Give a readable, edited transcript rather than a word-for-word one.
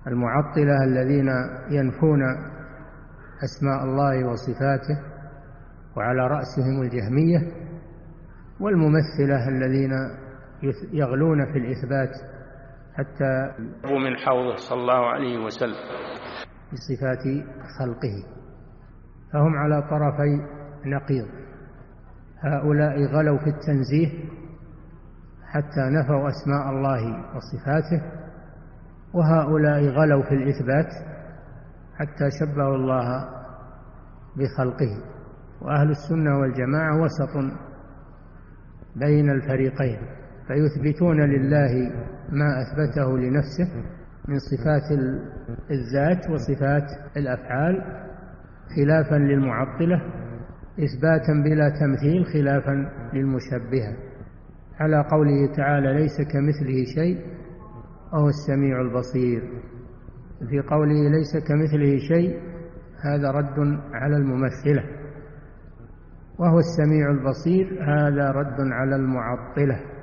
المعطلة الذين ينفون أسماء الله وصفاته وعلى رأسهم الجهمية، والممثلة الذين يغلون في الإثبات حتى من حوضه صلى الله عليه وسلم بصفات خلقه. فهم على طرفي نقيض، هؤلاء غلوا في التنزيه حتى نفوا أسماء الله وصفاته، وهؤلاء غلوا في الإثبات حتى شبهوا الله بخلقه. وأهل السنة والجماعة وسط بين الفريقين، فيثبتون لله ما أثبته لنفسه من صفات الذات وصفات الأفعال خلافا للمعطلة، إثباتا بلا تمثيل خلافا للمشبهة، على قوله تعالى: ليس كمثله شيء وهو السميع البصير. في قوله ليس كمثله شيء هذا رد على الممثلة، وهو السميع البصير هذا رد على المعطلة.